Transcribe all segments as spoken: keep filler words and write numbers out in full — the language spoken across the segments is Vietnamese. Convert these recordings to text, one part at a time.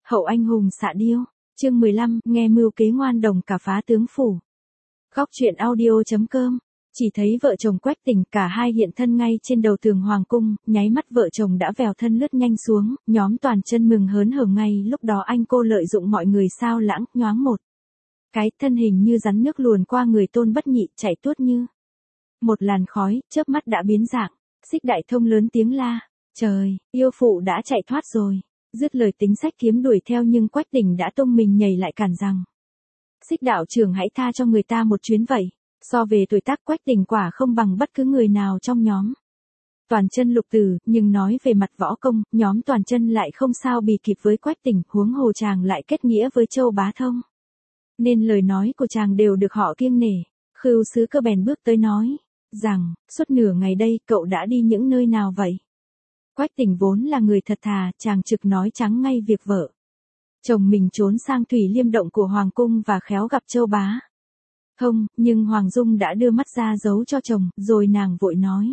Hậu anh hùng xạ điêu, chương mười lăm, nghe mưu kế ngoan đồng cả phá tướng phủ. Góc truyện audio.com, chỉ thấy vợ chồng Quách Tình cả hai hiện thân ngay trên đầu tường hoàng cung, nháy mắt vợ chồng đã vèo thân lướt nhanh xuống, nhóm toàn chân mừng hớn hở ngay lúc đó anh cô lợi dụng mọi người sao lãng, nhoáng một cái thân hình như rắn nước luồn qua người Tôn Bất Nhị chạy tuốt như một làn khói, chớp mắt đã biến dạng. Xích Đại Thông lớn tiếng la, trời, yêu phụ đã chạy thoát rồi. Dứt lời tính sách kiếm đuổi theo nhưng Quách Tình đã tung mình nhảy lại cản rằng, Xích đạo trưởng hãy tha cho người ta một chuyến vậy. So về tuổi tác Quách Tình quả không bằng bất cứ người nào trong nhóm Toàn Chân Lục Tử, nhưng nói về mặt võ công, nhóm Toàn Chân lại không sao bì kịp với Quách Tình, huống hồ chàng lại kết nghĩa với Châu Bá Thông, nên lời nói của chàng đều được họ kiêng nể. Khưu Sứ Cơ bèn bước tới nói rằng, suốt nửa ngày đây cậu đã đi những nơi nào vậy? Quách Tình vốn là người thật thà, chàng trực nói trắng ngay việc vợ chồng mình trốn sang Thủy Liêm động của hoàng cung và khéo gặp Châu Bá Thông, nhưng Hoàng Dung đã đưa mắt ra giấu cho chồng, rồi nàng vội nói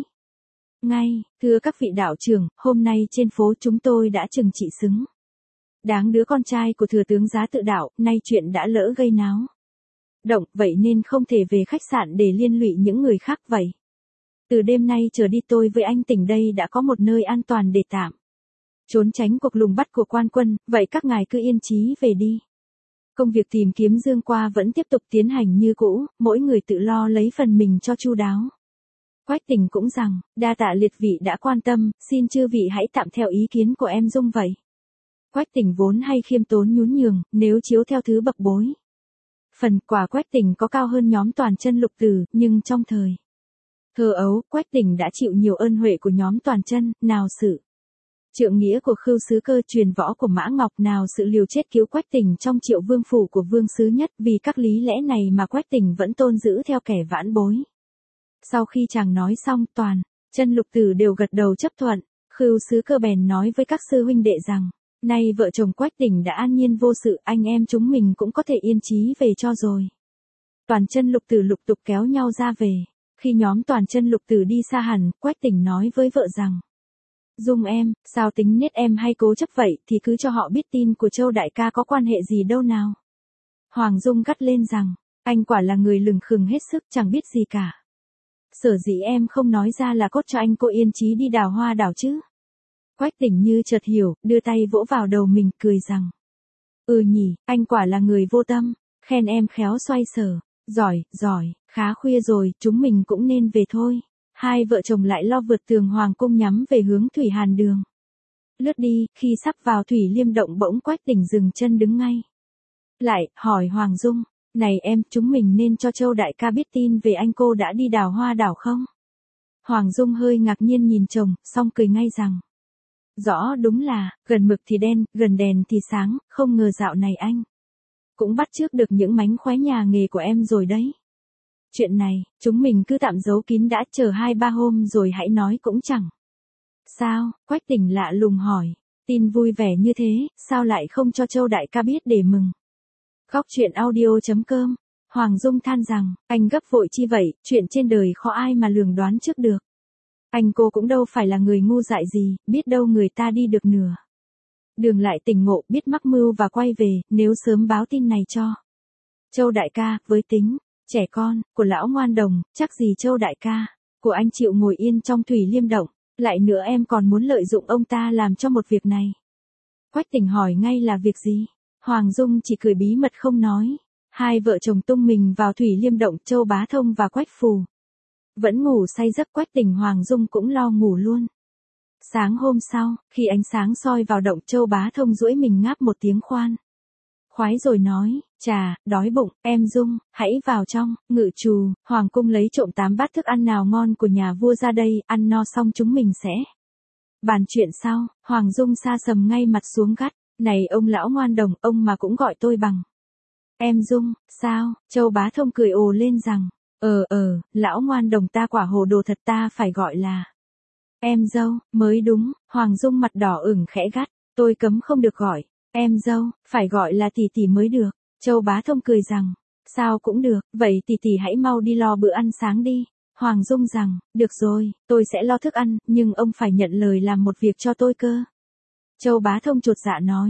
ngay, thưa các vị đạo trưởng, hôm nay trên phố chúng tôi đã trừng trị xứng đáng đứa con trai của thừa tướng Giá Tự Đạo, nay chuyện đã lỡ gây náo động, vậy nên không thể về khách sạn để liên lụy những người khác vậy. Từ đêm nay trở đi tôi với anh Tỉnh đây đã có một nơi an toàn để tạm trốn tránh cuộc lùng bắt của quan quân, vậy các ngài cứ yên chí về đi. Công việc tìm kiếm Dương Qua vẫn tiếp tục tiến hành như cũ, mỗi người tự lo lấy phần mình cho chu đáo. Quách Tình cũng rằng, đa tạ liệt vị đã quan tâm, xin chư vị hãy tạm theo ý kiến của em Dung vậy. Quách Tình vốn hay khiêm tốn nhún nhường, nếu chiếu theo thứ bậc bối phần quả Quách Tình có cao hơn nhóm Toàn Chân Lục Tử, nhưng trong thời thơ ấu, Quách Tình đã chịu nhiều ơn huệ của nhóm Toàn Chân, nào sự trượng nghĩa của Khưu Sứ Cơ, truyền võ của Mã Ngọc, nào sự liều chết cứu Quách Tình trong Triệu Vương phủ của Vương Sứ Nhất, vì các lý lẽ này mà Quách Tình vẫn tôn giữ theo kẻ vãn bối. Sau khi chàng nói xong, Toàn Chân Lục Tử đều gật đầu chấp thuận. Khưu Sứ Cơ bèn nói với các sư huynh đệ rằng, nay vợ chồng Quách Tình đã an nhiên vô sự, anh em chúng mình cũng có thể yên chí về cho rồi. Toàn Chân Lục Tử lục tục kéo nhau ra về. Khi nhóm Toàn Chân Lục Tử đi xa hẳn, Quách Tình nói với vợ rằng, Dung em, sao tính nết em hay cố chấp vậy, thì cứ cho họ biết tin của Châu đại ca có quan hệ gì đâu nào. Hoàng Dung gắt lên rằng, anh quả là người lừng khừng hết sức, chẳng biết gì cả. Sở dĩ em không nói ra là cốt cho anh cô yên chí đi đào hoa đảo chứ. Quách Tình như chợt hiểu, đưa tay vỗ vào đầu mình, cười rằng, ừ nhỉ, anh quả là người vô tâm, khen em khéo xoay sở, giỏi, giỏi, khá khuya rồi, chúng mình cũng nên về thôi. Hai vợ chồng lại lo vượt tường hoàng cung nhắm về hướng Thủy Hàn Đường. Lướt đi, khi sắp vào Thủy Liêm động bỗng Quách Tình dừng chân đứng ngay lại, hỏi Hoàng Dung, này em, chúng mình nên cho Châu đại ca biết tin về anh cô đã đi đào hoa đảo không? Hoàng Dung hơi ngạc nhiên nhìn chồng, xong cười ngay rằng, rõ đúng là, gần mực thì đen, gần đèn thì sáng, không ngờ dạo này anh cũng bắt chước được những mánh khóe nhà nghề của em rồi đấy. Chuyện này, chúng mình cứ tạm giấu kín đã, chờ hai ba hôm rồi hãy nói cũng chẳng sao. Quách Tình lạ lùng hỏi, tin vui vẻ như thế, sao lại không cho Châu đại ca biết để mừng? Góc truyện audio.com, Hoàng Dung than rằng, anh gấp vội chi vậy, chuyện trên đời khó ai mà lường đoán trước được. Anh cô cũng đâu phải là người ngu dại gì, biết đâu người ta đi được nửa đường lại tỉnh ngộ, biết mắc mưu và quay về, nếu sớm báo tin này cho Châu đại ca, với tính trẻ con của lão ngoan đồng, chắc gì Châu đại ca của anh chịu ngồi yên trong Thủy Liêm động. Lại nữa em còn muốn lợi dụng ông ta làm cho một việc này. Quách Tình hỏi ngay là việc gì? Hoàng Dung chỉ cười bí mật không nói. Hai vợ chồng tung mình vào Thủy Liêm động, Châu Bá Thông và Quách Phù vẫn ngủ say giấc, Quách Tình Hoàng Dung cũng lo ngủ luôn. Sáng hôm sau, khi ánh sáng soi vào động, Châu Bá Thông duỗi mình ngáp một tiếng khoan khoái rồi nói, chà, đói bụng, em Dung, hãy vào trong, ngự trù, hoàng cung lấy trộm tám bát thức ăn nào ngon của nhà vua ra đây, ăn no xong chúng mình sẽ bàn chuyện sau. Hoàng Dung sa sầm ngay mặt xuống gắt, này ông lão ngoan đồng, ông mà cũng gọi tôi bằng em Dung, sao? Châu Bá Thông cười ồ lên rằng, ờ ờ, lão ngoan đồng ta quả hồ đồ thật, ta phải gọi là em dâu, mới đúng. Hoàng Dung mặt đỏ ửng khẽ gắt, tôi cấm không được gọi em dâu, phải gọi là tỷ tỷ mới được. Châu Bá Thông cười rằng, sao cũng được, vậy tỷ tỷ hãy mau đi lo bữa ăn sáng đi. Hoàng Dung rằng, được rồi, tôi sẽ lo thức ăn, nhưng ông phải nhận lời làm một việc cho tôi cơ. Châu Bá Thông chột dạ nói,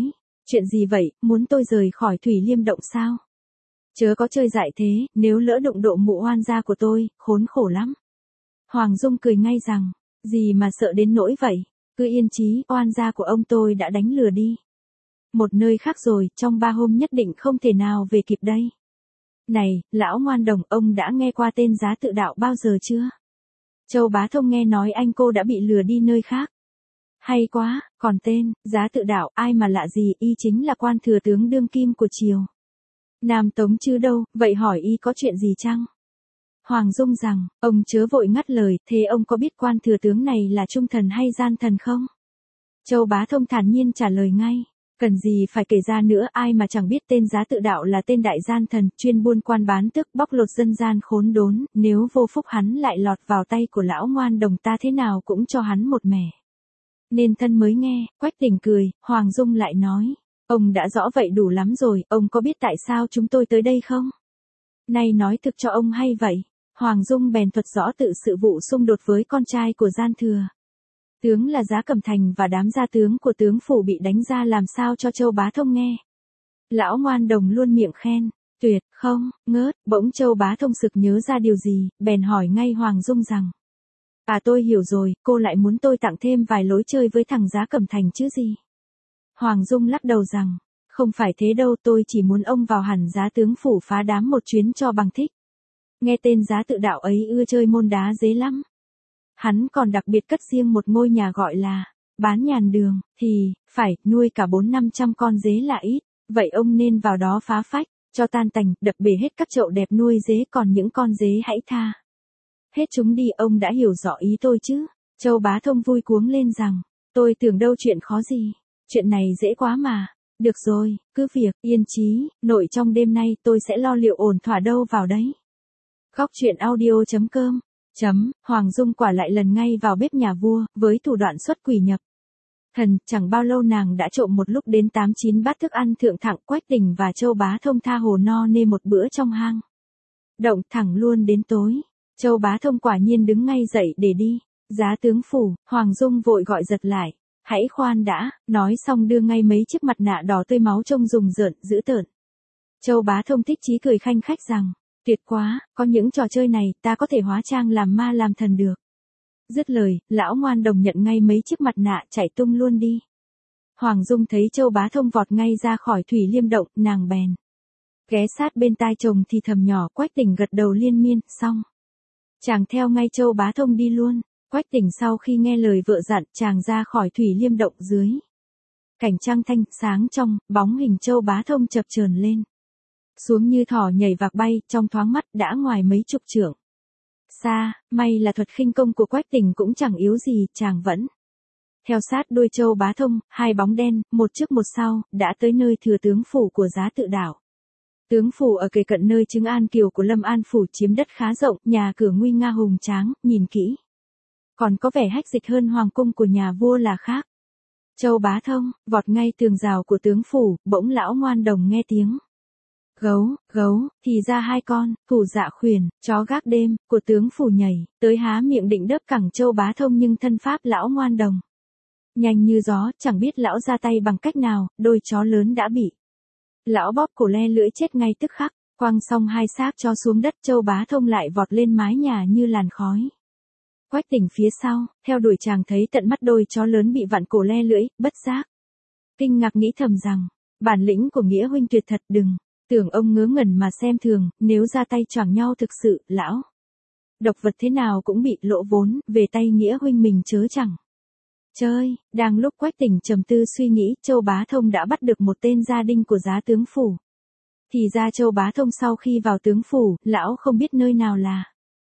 Chuyện gì vậy, muốn tôi rời khỏi Thủy Liêm động sao? Chớ có chơi dại thế, nếu lỡ đụng độ mụ oan gia của tôi, khốn khổ lắm. Hoàng Dung cười ngay rằng, gì mà sợ đến nỗi vậy, cứ yên chí, oan gia của ông tôi đã đánh lừa đi. Một nơi khác rồi, trong ba hôm nhất định không thể nào về kịp đây. Này, lão ngoan đồng, ông đã nghe qua tên Giá Tự Đạo bao giờ chưa? Châu Bá Thông nghe nói anh cô đã bị lừa đi nơi khác. Hay quá, còn tên, Giá Tự Đạo, ai mà lạ gì, y chính là quan thừa tướng đương kim của triều Nam Tống chứ đâu, vậy hỏi y có chuyện gì chăng? Hoàng Dung rằng, ông chớ vội ngắt lời, thế ông có biết quan thừa tướng này là trung thần hay gian thần không? Châu Bá Thông thản nhiên trả lời ngay, cần gì phải kể ra nữa, ai mà chẳng biết tên Giá Tự Đạo là tên đại gian thần, chuyên buôn quan bán tức bóc lột dân gian khốn đốn, nếu vô phúc hắn lại lọt vào tay của lão ngoan đồng ta thế nào cũng cho hắn một mẻ. Nên thân mới nghe, Quách Tỉnh cười, Hoàng Dung lại nói, ông đã rõ vậy đủ lắm rồi, ông có biết tại sao chúng tôi tới đây không? Nay nói thực cho ông hay vậy. Hoàng Dung bèn thuật rõ tự sự vụ xung đột với con trai của gian thừa tướng là Giá Cẩm Thành và đám gia tướng của tướng phủ bị đánh ra làm sao cho Châu Bá Thông nghe. Lão ngoan đồng luôn miệng khen, tuyệt, không, ngớt, bỗng Châu Bá Thông sực nhớ ra điều gì, bèn hỏi ngay Hoàng Dung rằng, à tôi hiểu rồi, cô lại muốn tôi tặng thêm vài lối chơi với thằng Giá Cẩm Thành chứ gì. Hoàng Dung lắc đầu rằng, không phải thế đâu, tôi chỉ muốn ông vào hẳn Giá tướng phủ phá đám một chuyến cho bằng thích. Nghe tên Giá Tự Đạo ấy ưa chơi môn đá dế lắm. Hắn còn đặc biệt cất riêng một ngôi nhà gọi là Bán Nhàn Đường, thì, phải, nuôi cả bốn năm trăm con dế là ít, vậy ông nên vào đó phá phách, cho tan tành, đập bể hết các chậu đẹp nuôi dế, còn những con dế hãy tha hết chúng đi, ông đã hiểu rõ ý tôi chứ. Châu Bá Thông vui cuống lên rằng, tôi tưởng đâu chuyện khó gì, chuyện này dễ quá mà. Được rồi, cứ việc, yên chí, nội trong đêm nay tôi sẽ lo liệu ổn thỏa đâu vào đấy. Góc truyện audio chấm com Chấm, Hoàng Dung quả lại lần ngay vào bếp nhà vua, với thủ đoạn xuất quỷ nhập thần, chẳng bao lâu nàng đã trộm một lúc đến tám chín bát thức ăn thượng thặng. Quách Tỉnh và Châu Bá Thông tha hồ no nê một bữa trong hang động thẳng luôn đến tối. Châu Bá Thông quả nhiên đứng ngay dậy để đi. Giá tướng phủ, Hoàng Dung vội gọi giật lại, hãy khoan đã, nói xong đưa ngay mấy chiếc mặt nạ đỏ tươi máu trông rùng rợn, dữ tợn. Châu Bá Thông thích chí cười khanh khách rằng, tuyệt quá, có những trò chơi này, ta có thể hóa trang làm ma làm thần được. Dứt lời, lão ngoan đồng nhận ngay mấy chiếc mặt nạ chạy tung luôn đi. Hoàng Dung thấy Châu Bá Thông vọt ngay ra khỏi Thủy Liêm động, nàng bèn ghé sát bên tai chồng thì thầm nhỏ. Quách Tỉnh gật đầu liên miên, xong. Chàng theo ngay Châu Bá Thông đi luôn. Quách Tỉnh sau khi nghe lời vợ dặn, chàng ra khỏi Thủy Liêm động. Dưới cảnh trăng thanh sáng trong, bóng hình Châu Bá Thông chập chờn lên xuống như thỏ nhảy vạc bay, trong thoáng mắt đã ngoài mấy chục trượng xa. May là thuật khinh công của Quách Tỉnh cũng chẳng yếu gì, chàng vẫn theo sát đuôi Châu Bá Thông. Hai bóng đen, một trước một sau, đã tới nơi thừa tướng phủ của Giá Tự Đạo. Tướng phủ ở kề cận nơi trứng An Kiều của Lâm An phủ, chiếm đất khá rộng, nhà cửa nguy nga hùng tráng, nhìn kỹ còn có vẻ hách dịch hơn hoàng cung của nhà vua là khác. Châu Bá Thông vọt ngay tường rào của tướng phủ, bỗng lão ngoan đồng nghe tiếng gấu, gấu, thì ra hai con, thủ dạ khuyển, chó gác đêm, của tướng phủ nhảy, tới há miệng định đớp cẳng Châu Bá Thông, nhưng thân pháp lão ngoan đồng nhanh như gió, chẳng biết lão ra tay bằng cách nào, đôi chó lớn đã bị lão bóp cổ le lưỡi chết ngay tức khắc. Quăng xong hai xác cho xuống đất, Châu Bá Thông lại vọt lên mái nhà như làn khói. Quách Tỉnh phía sau, theo đuổi, chàng thấy tận mắt đôi chó lớn bị vặn cổ le lưỡi, bất giác kinh ngạc nghĩ thầm rằng, bản lĩnh của Nghĩa huynh tuyệt thật, đừng tưởng ông ngớ ngẩn mà xem thường, nếu ra tay choảng nhau thực sự, lão độc vật thế nào cũng bị lỗ vốn, về tay Nghĩa huynh mình chớ chẳng chơi. Đang lúc Quách Tỉnh trầm tư suy nghĩ, Châu Bá Thông đã bắt được một tên gia đinh của Giá tướng phủ. Thì ra Châu Bá Thông sau khi vào tướng phủ, lão không biết nơi nào là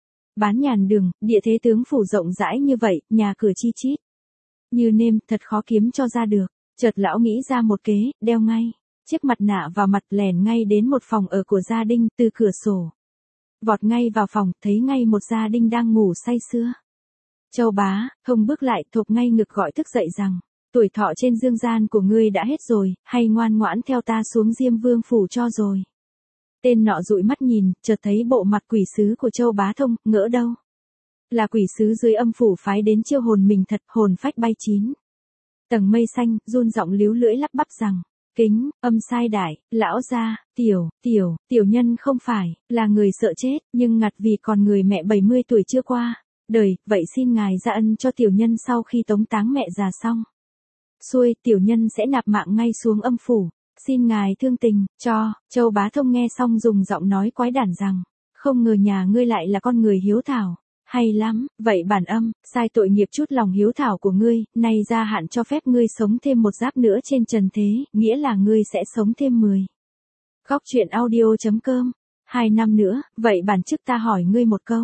Bán Nhàn Đường, địa thế tướng phủ rộng rãi như vậy, nhà cửa chi chít như nêm, thật khó kiếm cho ra được. Chợt lão nghĩ ra một kế, đeo ngay chiếc mặt nạ vào mặt, lèn ngay đến một phòng ở của gia đinh, từ cửa sổ vọt ngay vào phòng, thấy ngay một gia đinh đang ngủ say sưa. Châu Bá Thông bước lại, thộp ngay ngực gọi thức dậy rằng, tuổi thọ trên dương gian của ngươi đã hết rồi, hay ngoan ngoãn theo ta xuống Diêm Vương phủ cho rồi. Tên nọ dụi mắt nhìn, chợt thấy bộ mặt quỷ sứ của Châu Bá Thông, ngỡ đâu là quỷ sứ dưới âm phủ phái đến chiêu hồn mình thật, hồn phách bay chín tầng mây xanh, run giọng líu lưỡi lắp bắp rằng, Kính, âm sai đại, lão gia, tiểu, tiểu, tiểu nhân không phải, là người sợ chết, nhưng ngặt vì còn người mẹ bảy mươi tuổi chưa qua, đời, vậy xin ngài ra ân cho tiểu nhân sau khi tống táng mẹ già xong. Xuôi, tiểu nhân sẽ nạp mạng ngay xuống âm phủ, xin ngài thương tình, cho, Châu Bá Thông nghe xong dùng giọng nói quái đản rằng, không ngờ nhà ngươi lại là con người hiếu thảo. Hay lắm, vậy bản âm, sai tội nghiệp chút lòng hiếu thảo của ngươi, nay gia hạn cho phép ngươi sống thêm một giáp nữa trên trần thế, nghĩa là ngươi sẽ sống thêm mười. Góc truyện audio.com, hai năm nữa, vậy bản chức ta hỏi ngươi một câu.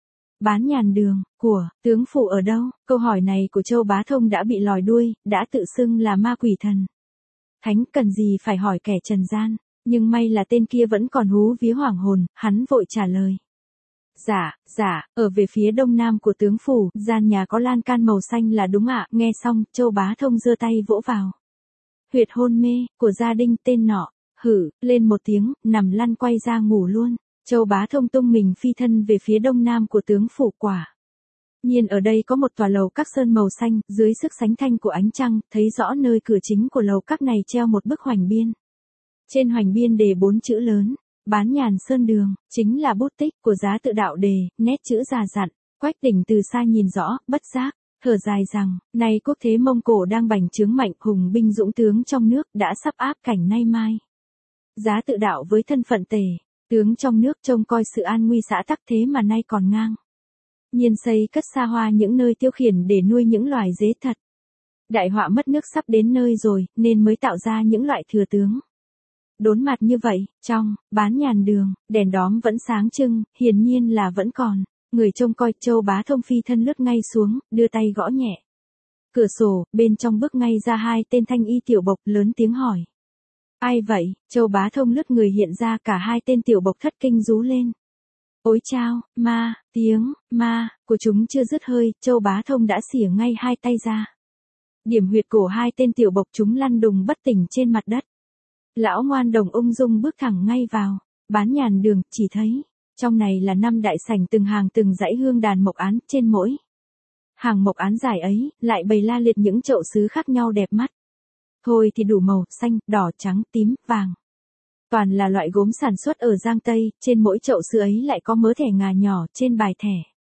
Bán nhàn đường, của, tướng phủ ở đâu? Câu hỏi này của Châu Bá Thông đã bị lòi đuôi, đã tự xưng là ma quỷ thần. Thánh cần gì phải hỏi kẻ trần gian, nhưng may là tên kia vẫn còn hú vía hoảng hồn, hắn vội trả lời. Dạ, dạ, ở về phía đông nam của tướng phủ, gian nhà có lan can màu xanh là đúng ạ. Nghe xong, Châu Bá Thông giơ tay vỗ vào huyệt hôn mê của gia đình tên nọ, hử, lên một tiếng, nằm lăn quay ra ngủ luôn. Châu Bá Thông tung mình phi thân về phía đông nam của tướng phủ quả. Nhiên ở đây có một tòa lầu các sơn màu xanh, dưới sức sánh thanh của ánh trăng, thấy rõ nơi cửa chính của lầu các này treo một bức hoành biên. Trên hoành biên đề bốn chữ lớn. Bán nhàn sơn đường, chính là bút tích của Giá Tự Đạo đề, nét chữ già dặn, Quách Tỉnh từ xa nhìn rõ, bất giác, thở dài rằng, nay quốc thế Mông Cổ đang bành trướng mạnh, hùng binh dũng tướng trong nước đã sắp áp cảnh nay mai. Giá Tự Đạo với thân phận tể, tướng trong nước trông coi sự an nguy xã tắc thế mà nay còn ngang. Nhiên xây cất xa hoa những nơi tiêu khiển để nuôi những loài dế thật. Đại họa mất nước sắp đến nơi rồi, nên mới tạo ra những loại thừa tướng. Đốn mặt như vậy, trong, bán nhàn đường, đèn đóm vẫn sáng trưng, hiển nhiên là vẫn còn. Người trông coi, Châu Bá Thông phi thân lướt ngay xuống, đưa tay gõ nhẹ. Cửa sổ, bên trong bước ngay ra hai tên thanh y tiểu bộc lớn tiếng hỏi. Ai vậy? Châu Bá Thông lướt người hiện ra, cả hai tên tiểu bộc thất kinh rú lên. Ôi chao, ma, tiếng, ma, của chúng chưa dứt hơi, Châu Bá Thông đã xỉa ngay hai tay ra. Điểm huyệt cổ hai tên tiểu bộc chúng lăn đùng bất tỉnh trên mặt đất. Lão ngoan đồng ung dung bước thẳng ngay vào, bán nhàn đường, chỉ thấy, trong này là năm đại sảnh từng hàng từng dãy hương đàn mộc án, trên mỗi hàng mộc án dài ấy, lại bày la liệt những chậu sứ khác nhau đẹp mắt. Thôi thì đủ màu, xanh, đỏ, trắng, tím, vàng. Toàn là loại gốm sản xuất ở Giang Tây, trên mỗi chậu sứ ấy lại có mớ thẻ ngà nhỏ, trên bài thẻ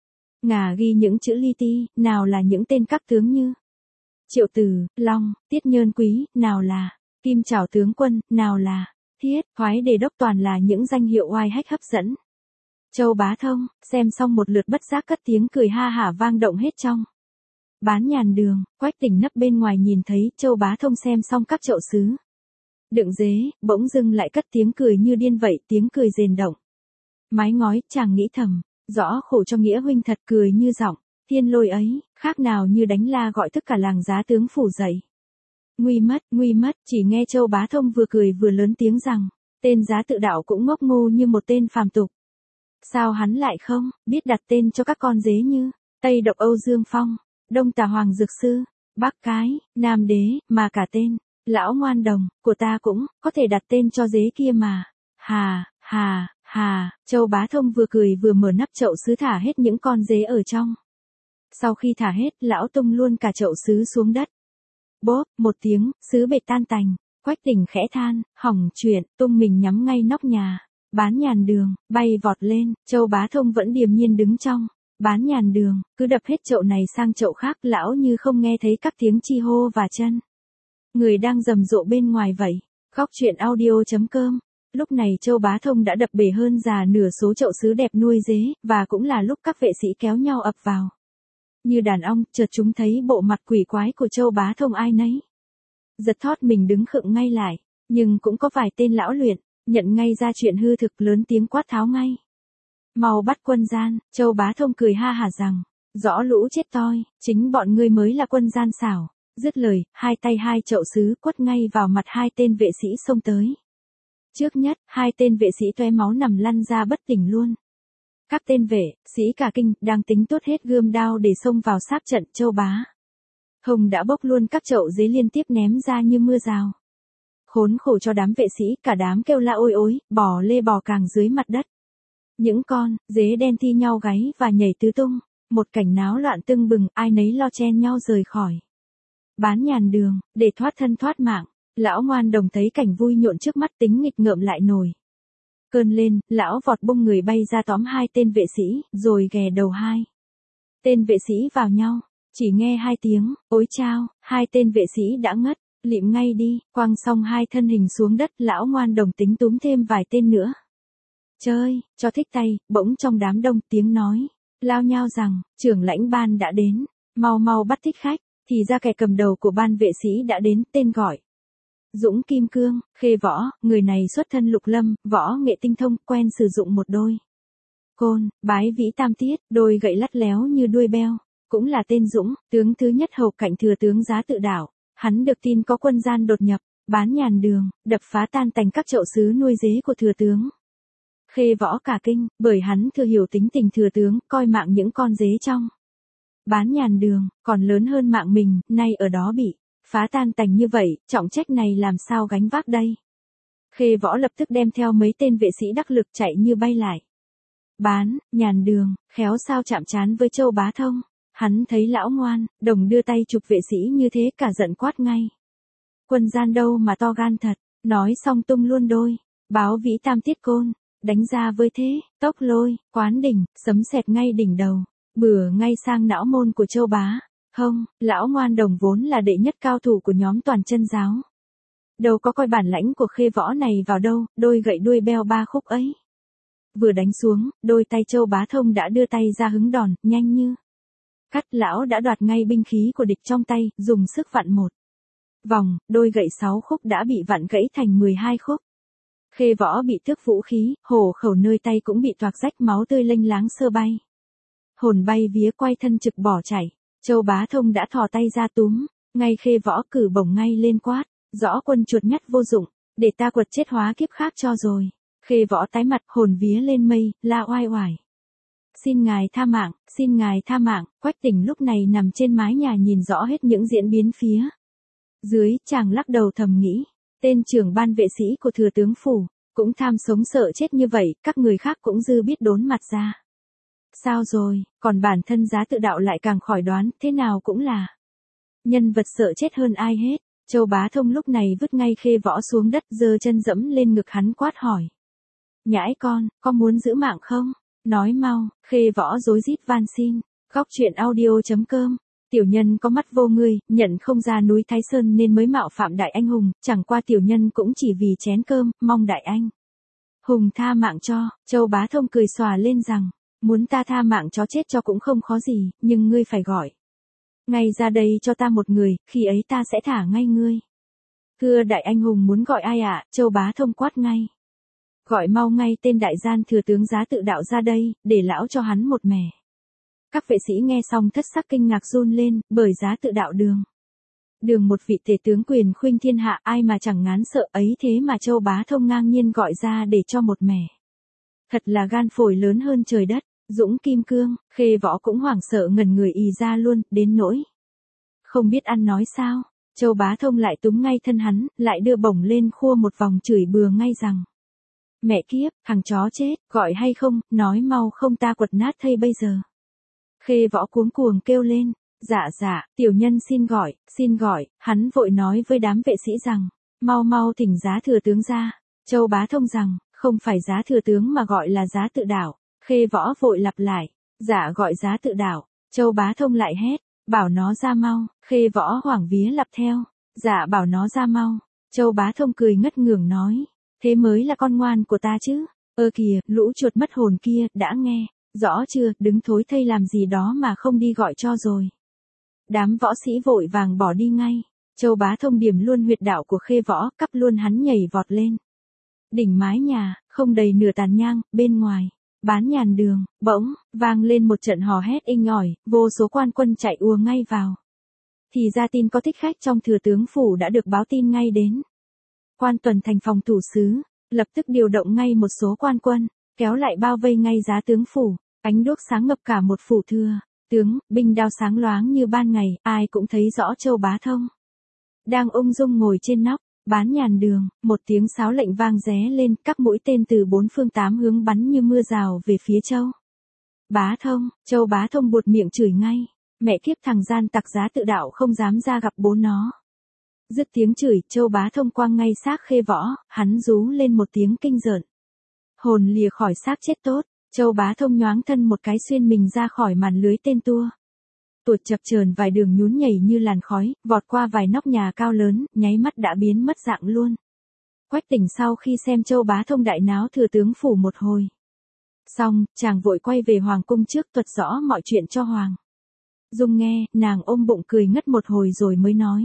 ngà ghi những chữ li ti, nào là những tên các tướng như Triệu Tử, Long, Tiết Nhơn Quý, nào là Kim Trảo tướng quân, nào là Thiết, Thoái Đề đốc, toàn là những danh hiệu oai hách hấp dẫn. Châu Bá Thông, xem xong một lượt bất giác cất tiếng cười ha hả vang động hết trong. Bán nhàn đường, Quách Tỉnh nấp bên ngoài nhìn thấy Châu Bá Thông xem xong các chậu sứ đựng dế, bỗng dưng lại cất tiếng cười như điên vậy, tiếng cười rền động. Mái ngói, chàng nghĩ thầm, rõ khổ cho nghĩa huynh thật, cười như giọng thiên lôi ấy, khác nào như đánh la gọi tất cả làng Giá tướng phủ dậy. Nguy mất, nguy mất, chỉ nghe Châu Bá Thông vừa cười vừa lớn tiếng rằng, tên Giá Tự Đạo cũng ngốc ngu như một tên phàm tục. Sao hắn lại không biết đặt tên cho các con dế như Tây Độc Âu Dương Phong, Đông Tà Hoàng Dược Sư, Bắc Cái, Nam Đế, mà cả tên lão ngoan đồng của ta cũng có thể đặt tên cho dế kia mà. Hà, hà, hà, Châu Bá Thông vừa cười vừa mở nắp chậu sứ thả hết những con dế ở trong. Sau khi thả hết, lão tung luôn cả chậu sứ xuống đất. Bốp, một tiếng, sứ bệt tan tành. Quách Tỉnh khẽ than, hỏng chuyện, tung mình nhắm ngay nóc nhà. Bán nhàn đường, bay vọt lên, Châu Bá Thông vẫn điềm nhiên đứng trong. Bán nhàn đường, cứ đập hết chậu này sang chậu khác, lão như không nghe thấy các tiếng chi hô và chân người đang rầm rộ bên ngoài vậy. Góc truyện audio.com. Lúc này Châu Bá Thông đã đập bể hơn già nửa số chậu sứ đẹp nuôi dế, và cũng là lúc các vệ sĩ kéo nhau ập vào. Như đàn ong, chợt chúng thấy bộ mặt quỷ quái của Châu Bá Thông ai nấy giật thót mình đứng khựng ngay lại, nhưng cũng có vài tên lão luyện nhận ngay ra chuyện hư thực, lớn tiếng quát tháo ngay. Mau bắt quân gian. Châu Bá Thông cười ha hả rằng, rõ lũ chết toi, chính bọn ngươi mới là quân gian xảo. Dứt lời, hai tay hai chậu sứ quất ngay vào mặt hai tên vệ sĩ xông tới. Trước nhất, hai tên vệ sĩ tóe máu nằm lăn ra bất tỉnh luôn. Các tên vệ sĩ cả kinh, đang tính tốt hết gươm đao để xông vào sáp trận. Châu Bá Thông đã bốc luôn các chậu dế liên tiếp ném ra như mưa rào. Khốn khổ cho đám vệ sĩ, cả đám kêu la ôi ối, bò lê bò càng dưới mặt đất. Những con dế đen thi nhau gáy và nhảy tứ tung, một cảnh náo loạn tưng bừng, ai nấy lo chen nhau rời khỏi bán nhàn đường để thoát thân thoát mạng. Lão Ngoan Đồng thấy cảnh vui nhộn trước mắt tính nghịch ngợm lại nổi cơn lên, lão vọt bung người bay ra tóm hai tên vệ sĩ, rồi ghè đầu hai tên vệ sĩ vào nhau. Chỉ nghe hai tiếng, ối chao, hai tên vệ sĩ đã ngất, lịm ngay đi, quăng xong hai thân hình xuống đất, lão Ngoan Đồng tính túm thêm vài tên nữa. Chơi, cho thích tay, bỗng trong đám đông tiếng nói, lao nhau rằng, trưởng lãnh ban đã đến, mau mau bắt thích khách, thì ra kẻ cầm đầu của ban vệ sĩ đã đến, tên gọi. Dũng Kim Cương, Khê Võ, người này xuất thân lục lâm, võ nghệ tinh thông, quen sử dụng một đôi côn, bái vĩ tam tiết, đôi gậy lắt léo như đuôi beo, cũng là tên Dũng, tướng thứ nhất hầu cạnh thừa tướng Giá Tự Đạo. Hắn được tin có quân gian đột nhập, bán nhàn đường, đập phá tan tành các chậu sứ nuôi dế của thừa tướng. Khê Võ cả kinh, bởi hắn thừa hiểu tính tình thừa tướng, coi mạng những con dế trong bán nhàn đường, còn lớn hơn mạng mình, nay ở đó bị phá tan tành như vậy, trọng trách này làm sao gánh vác đây? Khê Võ lập tức đem theo mấy tên vệ sĩ đắc lực chạy như bay lại. Bán, nhàn đường, khéo sao chạm trán với Châu Bá Thông. Hắn thấy lão Ngoan Đồng đưa tay chụp vệ sĩ như thế cả giận quát ngay. Quân gian đâu mà to gan thật, nói xong tung luôn đôi, báo vĩ tam tiết côn, đánh ra với thế, tốc lôi, quán đỉnh, sấm sẹt ngay đỉnh đầu, bừa ngay sang não môn của Châu Bá. Không, lão Ngoan Đồng vốn là đệ nhất cao thủ của nhóm toàn chân giáo. Đâu có coi bản lãnh của Khê Võ này vào đâu, đôi gậy đuôi beo ba khúc ấy. Vừa đánh xuống, đôi tay Châu Bá Thông đã đưa tay ra hứng đòn, nhanh như cắt, lão đã đoạt ngay binh khí của địch trong tay, dùng sức vặn một vòng, đôi gậy sáu khúc đã bị vặn gãy thành mười hai khúc. Khê Võ bị tước vũ khí, hổ khẩu nơi tay cũng bị toạc rách, máu tươi lênh láng sơ bay. Hồn bay vía quay thân trực bỏ chạy, Châu Bá Thông đã thò tay ra túm, ngay Khê Võ cử bổng ngay lên quát, rõ quân chuột nhắt vô dụng, để ta quật chết hóa kiếp khác cho rồi. Khê Võ tái mặt, hồn vía lên mây, la oai oải. Xin ngài tha mạng, xin ngài tha mạng. Quách Tỉnh lúc này nằm trên mái nhà nhìn rõ hết những diễn biến phía dưới, chàng lắc đầu thầm nghĩ, tên trưởng ban vệ sĩ của thừa tướng phủ, cũng tham sống sợ chết như vậy, các người khác cũng dư biết đốn mặt ra. Sao rồi, còn bản thân Giá Tự Đạo lại càng khỏi đoán, thế nào cũng là nhân vật sợ chết hơn ai hết. Châu Bá Thông lúc này vứt ngay Khê Võ xuống đất, giơ chân dẫm lên ngực hắn quát hỏi. Nhãi con, có muốn giữ mạng không? Nói mau. Khê Võ rối rít van xin. Góc truyện audio chấm com. Tiểu nhân có mắt vô ngươi, nhận không ra núi Thái Sơn nên mới mạo phạm đại anh hùng, chẳng qua tiểu nhân cũng chỉ vì chén cơm, mong đại anh hùng tha mạng cho. Châu Bá Thông cười xòa lên rằng, muốn ta tha mạng chó chết cho cũng không khó gì, nhưng ngươi phải gọi ngay ra đây cho ta một người, khi ấy ta sẽ thả ngay ngươi. Thưa đại anh hùng muốn gọi ai ạ? À? Châu Bá Thông quát ngay. Gọi mau ngay tên đại gian thừa tướng Giá Tự Đạo ra đây, để lão cho hắn một mẻ. Các vệ sĩ nghe xong thất sắc kinh ngạc run lên, bởi Giá Tự Đạo đường. Đường một vị tể tướng quyền khuynh thiên hạ, ai mà chẳng ngán sợ ấy, thế mà Châu Bá Thông ngang nhiên gọi ra để cho một mẻ. Thật là gan phổi lớn hơn trời đất. Dũng Kim Cương, Khê Võ cũng hoảng sợ ngẩn người ì ra luôn, đến nỗi không biết ăn nói sao. Châu Bá Thông lại túm ngay thân hắn, lại đưa bổng lên khua một vòng chửi bừa ngay rằng. Mẹ kiếp, thằng chó chết, gọi hay không, nói mau không ta quật nát thây bây giờ. Khê Võ cuống cuồng kêu lên, dạ dạ, tiểu nhân xin gọi, xin gọi. Hắn vội nói với đám vệ sĩ rằng, mau mau thỉnh Giá thừa tướng ra. Châu Bá Thông rằng, không phải Giá thừa tướng mà gọi là Giá Tự Đạo. Khê Võ vội lặp lại, dạ gọi Giá Tự Đạo. Châu Bá Thông lại hét, bảo nó ra mau. Khê Võ hoảng vía lặp theo, dạ bảo nó ra mau. Châu Bá Thông cười ngất ngưởng nói, thế mới là con ngoan của ta chứ. Ơ kìa, lũ chuột mất hồn kia, đã nghe rõ chưa, đứng thối thây làm gì đó mà không đi gọi cho rồi. Đám võ sĩ vội vàng bỏ đi ngay. Châu Bá Thông điểm luôn huyệt đạo của Khê Võ, cắp luôn hắn nhảy vọt lên đỉnh mái nhà, không đầy nửa tàn nhang. Bên ngoài bán nhàn đường, bỗng vang lên một trận hò hét inh ỏi, vô số quan quân chạy ùa ngay vào. Thì ra tin có thích khách trong thừa tướng phủ đã được báo tin ngay đến. Quan tuần thành phòng thủ sứ, lập tức điều động ngay một số quan quân, kéo lại bao vây ngay Giá tướng phủ. Ánh đuốc sáng ngập cả một phủ thừa tướng, binh đao sáng loáng như ban ngày, ai cũng thấy rõ Châu Bá Thông đang ung dung ngồi trên nóc bán nhàn đường. Một tiếng sáo lệnh vang ré lên, các mũi tên từ bốn phương tám hướng bắn như mưa rào về phía Châu Bá Thông. Châu Bá Thông buột miệng chửi ngay, mẹ kiếp thằng gian tặc Giá Tự Đạo không dám ra gặp bố nó. Dứt tiếng chửi, Châu Bá Thông quăng ngay xác Khê Võ, hắn rú lên một tiếng kinh rợn. Hồn lìa khỏi xác chết tốt, Châu Bá Thông nhoáng thân một cái xuyên mình ra khỏi màn lưới tên tua. Tuột chập chờn vài đường nhún nhảy như làn khói, vọt qua vài nóc nhà cao lớn, nháy mắt đã biến mất dạng luôn. Quách Tỉnh sau khi xem Châu Bá Thông đại náo thừa tướng phủ một hồi. Xong, chàng vội quay về hoàng cung trước thuật rõ mọi chuyện cho Hoàng Dung nghe, nàng ôm bụng cười ngất một hồi rồi mới nói.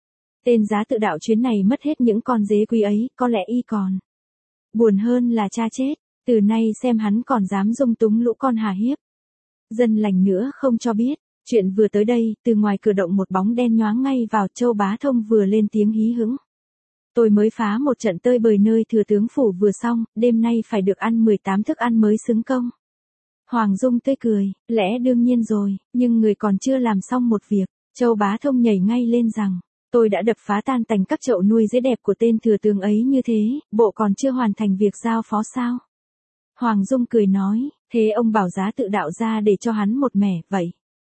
Tên giá tự đạo chuyến này mất hết những con dế quý ấy, có lẽ y còn buồn hơn là cha chết, từ nay xem hắn còn dám dung túng lũ con hà hiếp. Dân lành nữa không cho biết, chuyện vừa tới đây, từ ngoài cửa động một bóng đen nhoáng ngay vào, Châu Bá Thông vừa lên tiếng hí hửng. Tôi mới phá một trận tơi bời nơi thừa tướng phủ vừa xong, đêm nay phải được ăn mười tám thức ăn mới xứng công. Hoàng Dung tươi cười, lẽ đương nhiên rồi, nhưng người còn chưa làm xong một việc. Châu Bá Thông nhảy ngay lên rằng, tôi đã đập phá tan tành các chậu nuôi dế đẹp của tên thừa tướng ấy như thế, bộ còn chưa hoàn thành việc giao phó sao? Hoàng Dung cười nói, thế ông bảo giá tự đạo ra để cho hắn một mẻ vậy.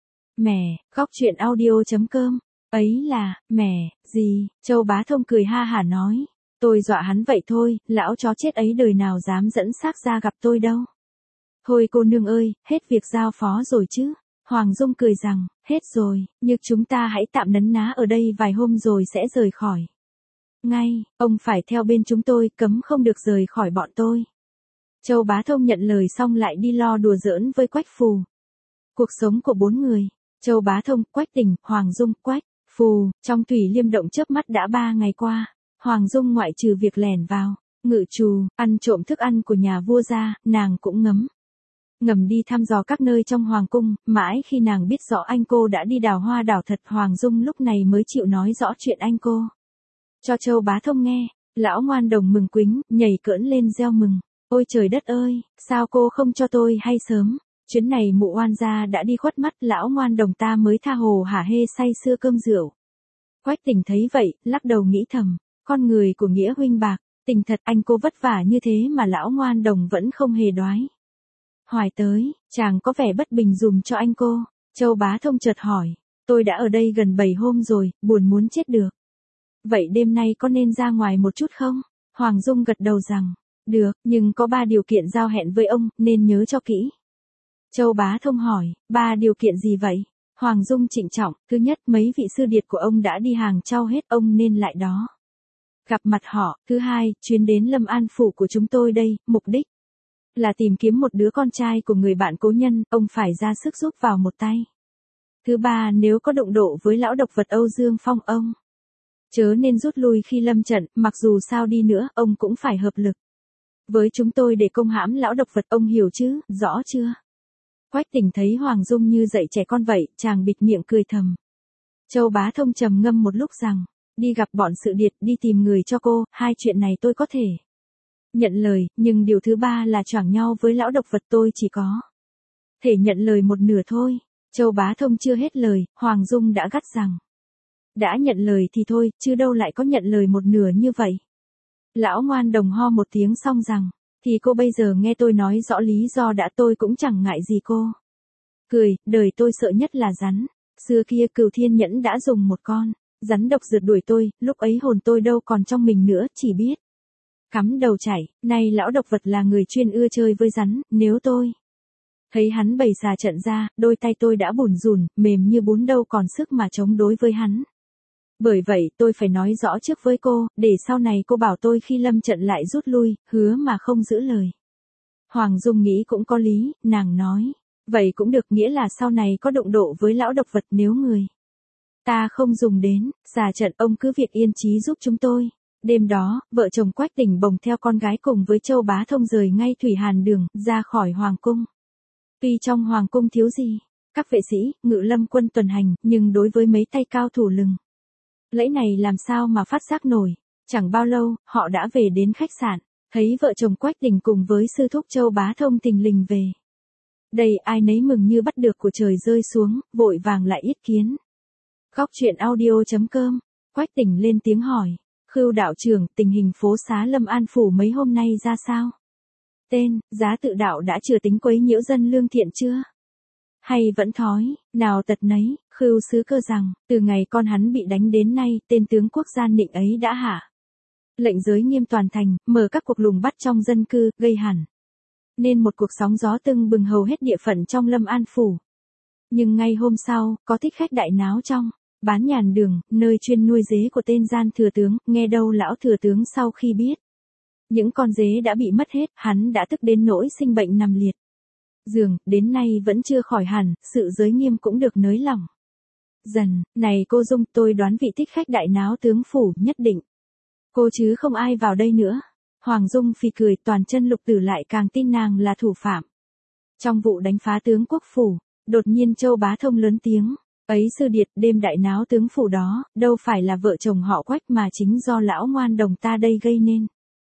Mẻ, góc truyện audio chấm com. Ấy là, mẻ, gì? Châu Bá Thông cười ha hả nói. Tôi dọa hắn vậy thôi, lão chó chết ấy đời nào dám dẫn xác ra gặp tôi đâu. Thôi cô nương ơi, hết việc giao phó rồi chứ? Hoàng Dung cười rằng, hết rồi, nhưng chúng ta hãy tạm nấn ná ở đây vài hôm rồi sẽ rời khỏi. Ngay, ông phải theo bên chúng tôi, cấm không được rời khỏi bọn tôi. Châu Bá Thông nhận lời xong lại đi lo đùa giỡn với Quách Phù. Cuộc sống của bốn người, Châu Bá Thông, Quách Tỉnh, Hoàng Dung, Quách Phù, trong Thủy Liêm động chớp mắt đã ba ngày qua. Hoàng Dung ngoại trừ việc lẻn vào, ngự trù, ăn trộm thức ăn của nhà vua ra, nàng cũng ngấm ngầm đi thăm dò các nơi trong hoàng cung, mãi khi nàng biết rõ anh cô đã đi đào hoa đảo thật, Hoàng Dung lúc này mới chịu nói rõ chuyện anh cô cho Châu Bá Thông nghe. Lão ngoan đồng mừng quính, nhảy cỡn lên reo mừng. Ôi trời đất ơi, sao cô không cho tôi hay sớm? Chuyến này mụ oan gia đã đi khuất mắt, lão ngoan đồng ta mới tha hồ hả hê say sưa cơm rượu. Quách Tỉnh thấy vậy, lắc đầu nghĩ thầm, con người của nghĩa huynh bạc, tình thật anh cô vất vả như thế mà lão ngoan đồng vẫn không hề đoái hoài tới, chàng có vẻ bất bình dùm cho anh cô. Châu Bá Thông chợt hỏi, tôi đã ở đây gần bảy hôm rồi, buồn muốn chết được. Vậy đêm nay có nên ra ngoài một chút không? Hoàng Dung gật đầu rằng, được, nhưng có ba điều kiện giao hẹn với ông, nên nhớ cho kỹ. Châu Bá Thông hỏi, ba điều kiện gì vậy? Hoàng Dung trịnh trọng, thứ nhất, mấy vị sư điệt của ông đã đi Hàng Châu hết, ông nên lại đó gặp mặt họ. Thứ hai, chuyến đến Lâm An phủ của chúng tôi đây, mục đích là tìm kiếm một đứa con trai của người bạn cố nhân, ông phải ra sức giúp vào một tay. Thứ ba, nếu có đụng độ với lão độc vật Âu Dương Phong, ông chớ nên rút lui khi lâm trận, mặc dù sao đi nữa, ông cũng phải hợp lực với chúng tôi để công hãm lão độc vật, ông hiểu chứ, rõ chưa? Quách Tỉnh thấy Hoàng Dung như dạy trẻ con vậy, chàng bịt miệng cười thầm. Châu Bá Thông trầm ngâm một lúc rằng, đi gặp bọn sự điệt, đi tìm người cho cô, hai chuyện này tôi có thể nhận lời, nhưng điều thứ ba là choảng nhau với lão độc vật, tôi chỉ có thể nhận lời một nửa thôi. Châu Bá Thông chưa hết lời, Hoàng Dung đã gắt rằng, đã nhận lời thì thôi, chứ đâu lại có nhận lời một nửa như vậy. Lão ngoan đồng ho một tiếng xong rằng, thì cô bây giờ nghe tôi nói rõ lý do đã, tôi cũng chẳng ngại gì cô. Cười, đời tôi sợ nhất là rắn. Xưa kia Cửu Thiên Nhẫn đã dùng một con rắn độc rượt đuổi tôi, lúc ấy hồn tôi đâu còn trong mình nữa, chỉ biết cắm đầu chạy. Nay lão độc vật là người chuyên ưa chơi với rắn, nếu tôi thấy hắn bày xà trận ra, đôi tay tôi đã bủn rủn, mềm như bún, đâu còn sức mà chống đối với hắn. Bởi vậy tôi phải nói rõ trước với cô, để sau này cô bảo tôi khi lâm trận lại rút lui, hứa mà không giữ lời. Hoàng Dung nghĩ cũng có lý, nàng nói, vậy cũng được, nghĩa là sau này có đụng độ với lão độc vật, nếu người ta không dùng đến xà trận, ông cứ việc yên chí giúp chúng tôi. Đêm đó, vợ chồng Quách Tỉnh bồng theo con gái cùng với Châu Bá Thông rời ngay Thủy Hàn Đường, ra khỏi hoàng cung. Tuy trong hoàng cung thiếu gì các vệ sĩ, ngự lâm quân tuần hành, nhưng đối với mấy tay cao thủ lừng lẫy này làm sao mà phát giác nổi. Chẳng bao lâu, họ đã về đến khách sạn, thấy vợ chồng Quách Tỉnh cùng với sư thúc Châu Bá Thông thình lình về đây, ai nấy mừng như bắt được của trời rơi xuống, vội vàng lại yết kiến. Góc truyện audio chấm com. Quách Tỉnh lên tiếng hỏi, Khưu đạo trưởng, tình hình phố xá Lâm An phủ mấy hôm nay ra sao? Tên, giá tự đạo đã chưa tính quấy nhiễu dân lương thiện chưa? Hay vẫn thói, nào tật nấy, Khưu Sứ Cơ rằng, từ ngày con hắn bị đánh đến nay, tên tướng quốc gian nịnh ấy đã hạ lệnh giới nghiêm toàn thành, mở các cuộc lùng bắt trong dân cư, gây hẳn nên một cuộc sóng gió tưng bừng hầu hết địa phận trong Lâm An phủ. Nhưng ngay hôm sau, có thích khách đại náo trong bán nhàn đường, nơi chuyên nuôi dế của tên gian thừa tướng, nghe đâu lão thừa tướng sau khi biết những con dế đã bị mất hết, hắn đã tức đến nỗi sinh bệnh nằm liệt giường, đến nay vẫn chưa khỏi hẳn, sự giới nghiêm cũng được nới lỏng dần. Này cô Dung, tôi đoán vị thích khách đại náo tướng phủ nhất định cô chứ không ai vào đây nữa. Hoàng Dung phì cười, toàn chân Lục Tử lại càng tin nàng là thủ phạm trong vụ đánh phá tướng quốc phủ. Đột nhiên Châu Bá Thông lớn tiếng, ấy sư điệt, đêm đại náo tướng phủ đó, đâu phải là vợ chồng họ Quách mà chính do lão ngoan đồng ta đây gây nên.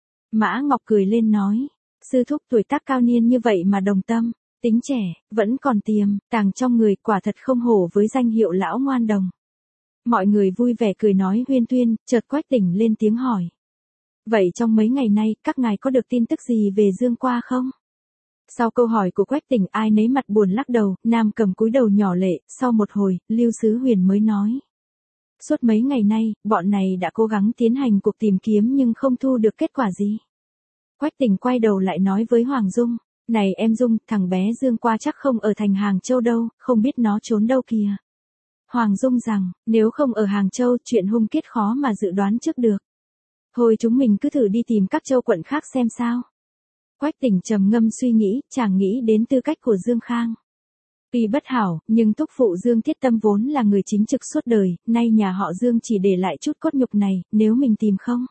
Mã Ngọc cười lên nói, sư thúc tuổi tác cao niên như vậy mà đồng tâm, tính trẻ, vẫn còn tiềm tàng trong người, quả thật không hổ với danh hiệu lão ngoan đồng. Mọi người vui vẻ cười nói huyên thuyên, chợt Quách Tỉnh lên tiếng hỏi. Vậy trong mấy ngày nay, các ngài có được tin tức gì về Dương Qua không? Sau câu hỏi của Quách Tỉnh, ai nấy mặt buồn lắc đầu, Nam Cầm cúi đầu nhỏ lệ, sau một hồi, Lưu Sứ Huyền mới nói. Suốt mấy ngày nay, bọn này đã cố gắng tiến hành cuộc tìm kiếm nhưng không thu được kết quả gì. Quách Tỉnh quay đầu lại nói với Hoàng Dung, này em Dung, thằng bé Dương Qua chắc không ở thành Hàng Châu đâu, không biết nó trốn đâu kìa. Hoàng Dung rằng, nếu không ở Hàng Châu, chuyện hung kết khó mà dự đoán trước được. Thôi chúng mình cứ thử đi tìm các châu quận khác xem sao. Quách Tỉnh trầm ngâm suy nghĩ, chàng nghĩ đến tư cách của Dương Khang. Tuy bất hảo, nhưng thúc phụ Dương Thiết Tâm vốn là người chính trực suốt đời, nay nhà họ Dương chỉ để lại chút cốt nhục này, nếu mình tìm không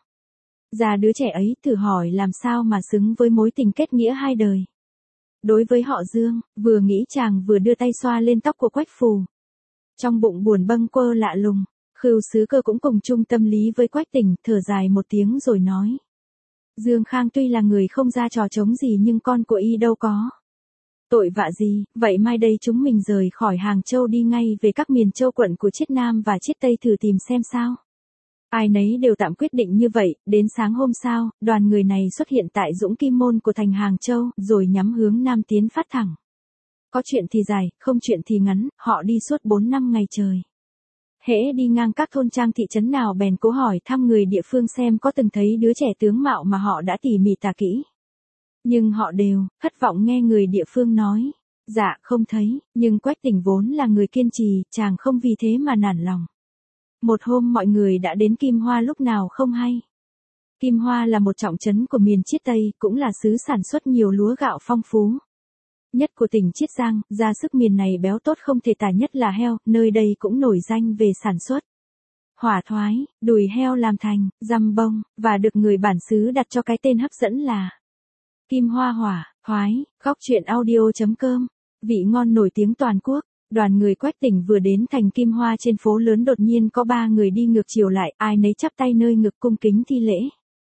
ra đứa trẻ ấy, thử hỏi làm sao mà xứng với mối tình kết nghĩa hai đời. Đối với họ Dương, vừa nghĩ chàng vừa đưa tay xoa lên tóc của Quách Phù. Trong bụng buồn bâng quơ lạ lùng, Khưu Sứ Cơ cũng cùng chung tâm lý với Quách Tỉnh, thở dài một tiếng rồi nói. Dương Khang tuy là người không ra trò trống gì nhưng con của y đâu có tội vạ gì, vậy mai đây chúng mình rời khỏi Hàng Châu đi ngay về các miền châu quận của Chiết Nam và Chiết Tây thử tìm xem sao. Ai nấy đều tạm quyết định như vậy, đến sáng hôm sau, đoàn người này xuất hiện tại Dũng Kim Môn của thành Hàng Châu, rồi nhắm hướng Nam tiến phát thẳng. Có chuyện thì dài, không chuyện thì ngắn, họ đi suốt bốn năm ngày trời. Hễ đi ngang các thôn trang thị trấn nào bèn cố hỏi thăm người địa phương xem có từng thấy đứa trẻ tướng mạo mà họ đã tỉ mỉ tả kỹ. Nhưng họ đều thất vọng nghe người địa phương nói, dạ không thấy, nhưng Quách Tỉnh vốn là người kiên trì, chàng không vì thế mà nản lòng. Một hôm mọi người đã đến Kim Hoa lúc nào không hay. Kim Hoa là một trọng trấn của miền Chiết Tây, cũng là xứ sản xuất nhiều lúa gạo phong phú nhất của tỉnh Chiết Giang, gia sức miền này béo tốt không thể tả, nhất là heo, nơi đây cũng nổi danh về sản xuất hỏa thoái, đùi heo làm thành dăm bông, và được người bản xứ đặt cho cái tên hấp dẫn là Kim Hoa hỏa thoái. Góc truyện audio chấm com, vị ngon nổi tiếng toàn quốc. Đoàn người Quách Tỉnh vừa đến thành Kim Hoa, trên phố lớn đột nhiên có ba người đi ngược chiều lại, ai nấy chắp tay nơi ngực cung kính thi lễ.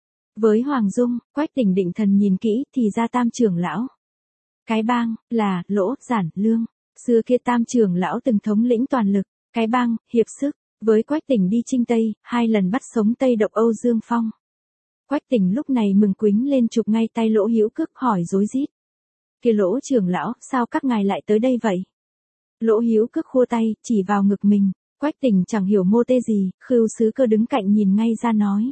Với Hoàng Dung, Quách Tỉnh định thần nhìn kỹ thì ra Tam trưởng lão Cái Bang là Lỗ Giản Lương. Xưa kia Tam trưởng lão từng thống lĩnh toàn lực Cái Bang, hiệp sức với Quách Tỉnh đi chinh Tây, hai lần bắt sống Tây độc Âu Dương Phong. Quách Tỉnh lúc này mừng quính lên chụp ngay tay Lỗ Hữu Cước hỏi rối rít. Kìa Lỗ trưởng lão, sao các ngài lại tới đây vậy? Lỗ Hữu Cước khua tay, chỉ vào ngực mình. Quách Tỉnh chẳng hiểu mô tê gì, Khưu Sứ Cơ đứng cạnh nhìn ngay ra nói.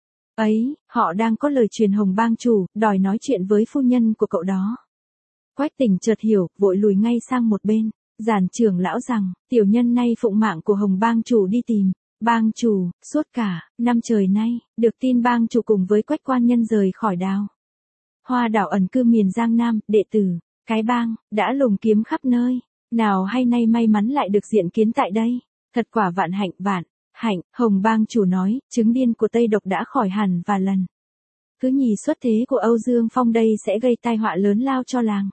Ấy, họ đang có lời truyền Hồng Bang chủ, đòi nói chuyện với phu nhân của cậu đó. Quách Tỉnh chợt hiểu, vội lùi ngay sang một bên. Giản trưởng lão rằng, tiểu nhân nay phụng mạng của Hồng Bang chủ đi tìm. Bang chủ, suốt cả năm trời nay, được tin bang chủ cùng với Quách quan nhân rời khỏi đào Hoa đảo ẩn cư miền Giang Nam, đệ tử Cái Bang đã lùng kiếm khắp nơi, nào hay nay may mắn lại được diện kiến tại đây, thật quả vạn hạnh vạn hạnh. Hồng Bang chủ nói, chứng điên của Tây độc đã khỏi hẳn và lần thứ nhì xuất thế của Âu Dương Phong đây sẽ gây tai họa lớn lao cho làng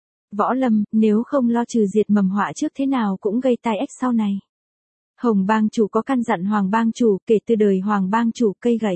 Võ Lâm, nếu không lo trừ diệt mầm họa trước thế nào cũng gây tai ách sau này. Hồng Bang chủ có căn dặn Hoàng Bang chủ, kể từ đời Hoàng Bang chủ cây gậy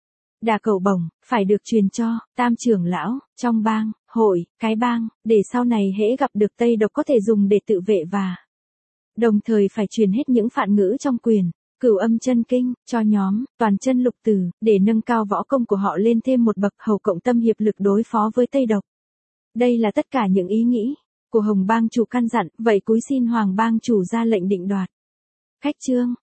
đà cầu bổng, phải được truyền cho Tam trưởng lão trong bang, hội, Cái Bang, để sau này hễ gặp được Tây độc có thể dùng để tự vệ, và đồng thời phải truyền hết những phạn ngữ trong quyền Cửu Âm Chân Kinh cho nhóm Toàn Chân Lục Tử, để nâng cao võ công của họ lên thêm một bậc, hầu cộng tâm hiệp lực đối phó với Tây độc. Đây là tất cả những ý nghĩ Của Hồng bang chủ căn dặn, vậy cúi xin Hoàng bang chủ ra lệnh định đoạt. Khách trương,